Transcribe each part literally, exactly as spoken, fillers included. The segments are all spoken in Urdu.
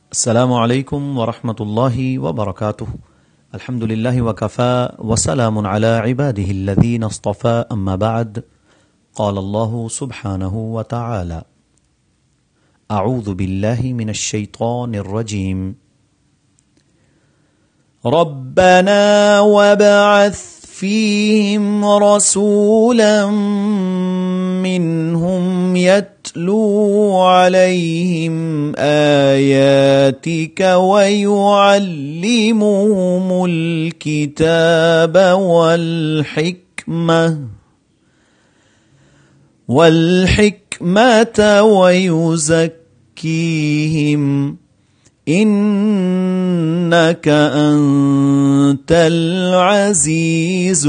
السلام علیکم ورحمۃ اللہ وبرکاتہ. الحمد للہ وکفى وسلام علی عباده الذین اصطفى اما بعد. قال اللہ سبحانہ وتعالی اعوذ باللہ من الشیطان الرجیم ربنا وابعث فیہم رسولا منہم یتلو علیہم آیاتک ویعلمہم الکتاب والحکمہ والحکمۃ ویزکیہم انک انت العزیز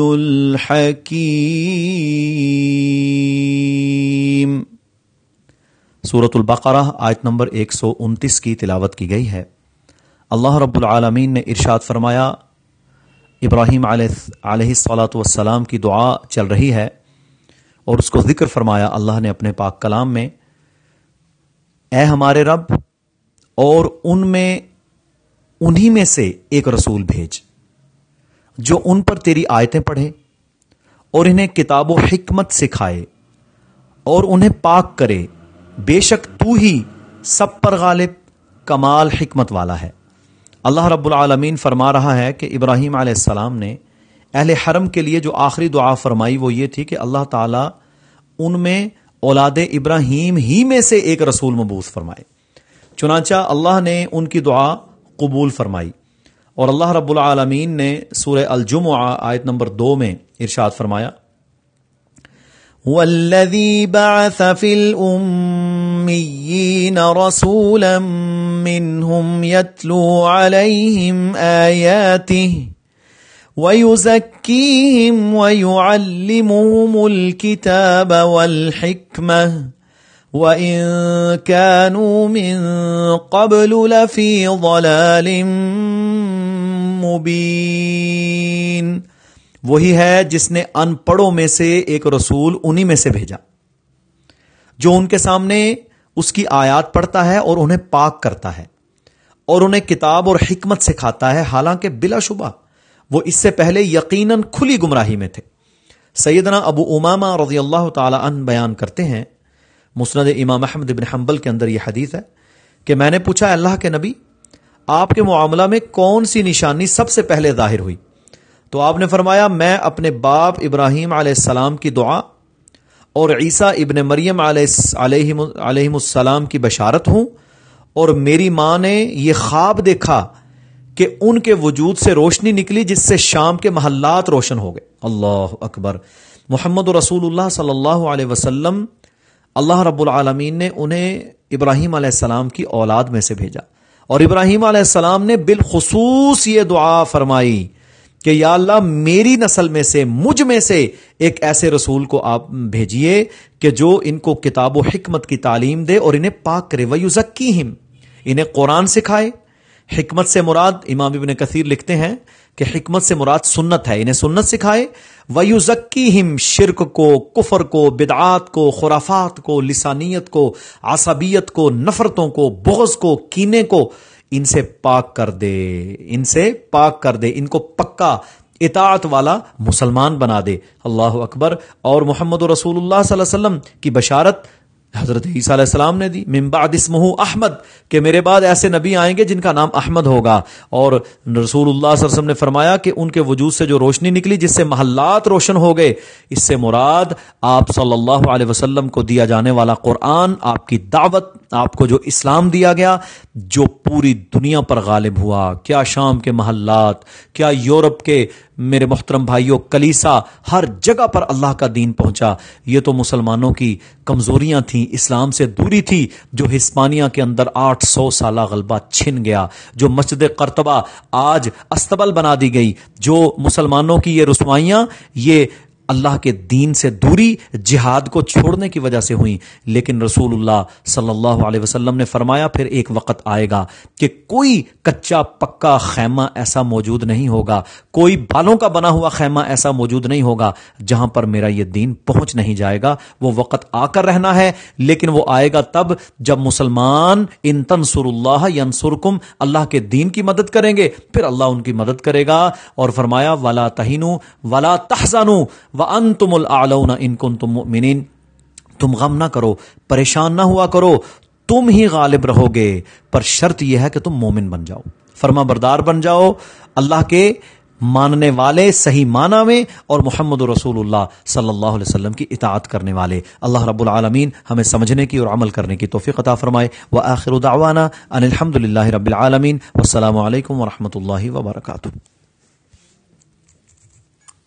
الحکیم. سورۃ البقرہ آیت نمبر ایک سو انتیس کی تلاوت کی گئی ہے. اللہ رب العالمین نے ارشاد فرمایا، ابراہیم علیہ الصلاۃ والسلام کی دعا چل رہی ہے اور اس کو ذکر فرمایا اللہ نے اپنے پاک کلام میں، اے ہمارے رب، اور ان میں انہی میں سے ایک رسول بھیج جو ان پر تیری آیتیں پڑھے اور انہیں کتاب و حکمت سکھائے اور انہیں پاک کرے، بے شک تو ہی سب پر غالب کمال حکمت والا ہے. اللہ رب العالمین فرما رہا ہے کہ ابراہیم علیہ السلام نے اہل حرم کے لیے جو آخری دعا فرمائی وہ یہ تھی کہ اللہ تعالیٰ ان میں اولاد ابراہیم ہی میں سے ایک رسول مبعوث فرمائے. چنانچہ اللہ نے ان کی دعا قبول فرمائی اور اللہ رب العالمین نے سورہ الجمعہ آیت نمبر دو میں ارشاد فرمایا، وَالَّذِي بَعَثَ فِي الْأُمِّيِّينَ رَسُولًا مِّنْهُمْ يَتْلُو عَلَيْهِمْ آيَاتِهِ وَيُزَكِّيهِمْ وَيُعَلِّمُهُمُ الْكِتَابَ وَالْحِكْمَةَ وَإِن كَانُوا مِن قَبْلُ لَفِي ضَلَالٍ مُبِينٍ. وہی ہے جس نے ان پڑھوں میں سے ایک رسول انہی میں سے بھیجا جو ان کے سامنے اس کی آیات پڑھتا ہے اور انہیں پاک کرتا ہے اور انہیں کتاب اور حکمت سکھاتا ہے، حالانکہ بلا شبہ وہ اس سے پہلے یقیناً کھلی گمراہی میں تھے. سیدنا ابو امامہ رضی اللہ تعالی عنہ بیان کرتے ہیں، مسند امام احمد بن حنبل کے اندر یہ حدیث ہے کہ میں نے پوچھا، اللہ کے نبی، آپ کے معاملہ میں کون سی نشانی سب سے پہلے ظاہر ہوئی؟ تو آپ نے فرمایا، میں اپنے باپ ابراہیم علیہ السلام کی دعا اور عیسیٰ ابن مریم علیہ السلام کی بشارت ہوں، اور میری ماں نے یہ خواب دیکھا کہ ان کے وجود سے روشنی نکلی جس سے شام کے محلات روشن ہو گئے. اللہ اکبر. محمد رسول اللہ صلی اللہ علیہ وسلم، اللہ رب العالمین نے انہیں ابراہیم علیہ السلام کی اولاد میں سے بھیجا، اور ابراہیم علیہ السلام نے بالخصوص یہ دعا فرمائی کہ یا اللہ میری نسل میں سے، مجھ میں سے ایک ایسے رسول کو آپ بھیجئے کہ جو ان کو کتاب و حکمت کی تعلیم دے اور انہیں پاک کرے، وَيُزَكِّيهِمْ، انہیں قرآن سکھائے. حکمت سے مراد، امام ابن کثیر لکھتے ہیں کہ حکمت سے مراد سنت ہے، انہیں سنت سکھائے. وَيُزَكِّيهِمْ، شرک کو، کفر کو، بدعات کو، خرافات کو، لسانیت کو، عصبیت کو، نفرتوں کو، بغض کو، کینے کو ان سے پاک کر دے، ان سے پاک کر دے، ان کو پکا اطاعت والا مسلمان بنا دے. اللہ اکبر. اور محمد رسول اللہ صلی اللہ علیہ وسلم کی بشارت حضرت عیسیٰ علیہ السلام نے دی، من بعد اسمہ احمد، کہ میرے بعد ایسے نبی آئیں گے جن کا نام احمد ہوگا. اور رسول اللہ صلی اللہ علیہ وسلم نے فرمایا کہ ان کے وجود سے جو روشنی نکلی جس سے محلات روشن ہو گئے، اس سے مراد آپ صلی اللہ علیہ وسلم کو دیا جانے والا قرآن، آپ کی دعوت، آپ کو جو اسلام دیا گیا جو پوری دنیا پر غالب ہوا. کیا شام کے محلات، کیا یورپ کے میرے محترم بھائیوں کلیسا، ہر جگہ پر اللہ کا دین پہنچا. یہ تو مسلمانوں کی کمزوریاں تھیں، اسلام سے دوری تھی جو ہسپانیہ کے اندر آٹھ سو سالہ غلبہ چھن گیا، جو مسجد قرطبہ آج استبل بنا دی گئی، جو مسلمانوں کی یہ رسوائیاں، یہ اللہ کے دین سے دوری جہاد کو چھوڑنے کی وجہ سے ہوئی، لیکن رسول اللہ صلی اللہ علیہ وسلم نے فرمایا پھر ایک وقت آئے گا کہ کوئی کچا پکا خیمہ ایسا موجود نہیں ہوگا، کوئی بالوں کا بنا ہوا خیمہ ایسا موجود نہیں ہوگا جہاں پر میرا یہ دین پہنچ نہیں جائے گا۔ وہ وقت آ کر رہنا ہے، لیکن وہ آئے گا تب جب مسلمان ان تنصر اللہ ینصرکم، اللہ کے دین کی مدد کریں گے پھر اللہ ان کی مدد کرے گا۔ اور فرمایا ولا تہنوا ولا تحزنوا وانتم الاعلون ان کنتم مؤمنین، تم غم نہ کرو، پریشان نہ ہوا کرو، تم ہی غالب رہو گے، پر شرط یہ ہے کہ تم مومن بن جاؤ، فرما بردار بن جاؤ، اللہ کے ماننے والے صحیح معنی میں، اور محمد رسول اللہ صلی اللہ علیہ وسلم کی اطاعت کرنے والے۔ اللہ رب العالمین ہمیں سمجھنے کی اور عمل کرنے کی توفیق عطا فرمائے۔ وآخر دعوانا ان الحمد للہ رب العالمین، والسلام علیکم ورحمۃ اللہ وبرکاتہ۔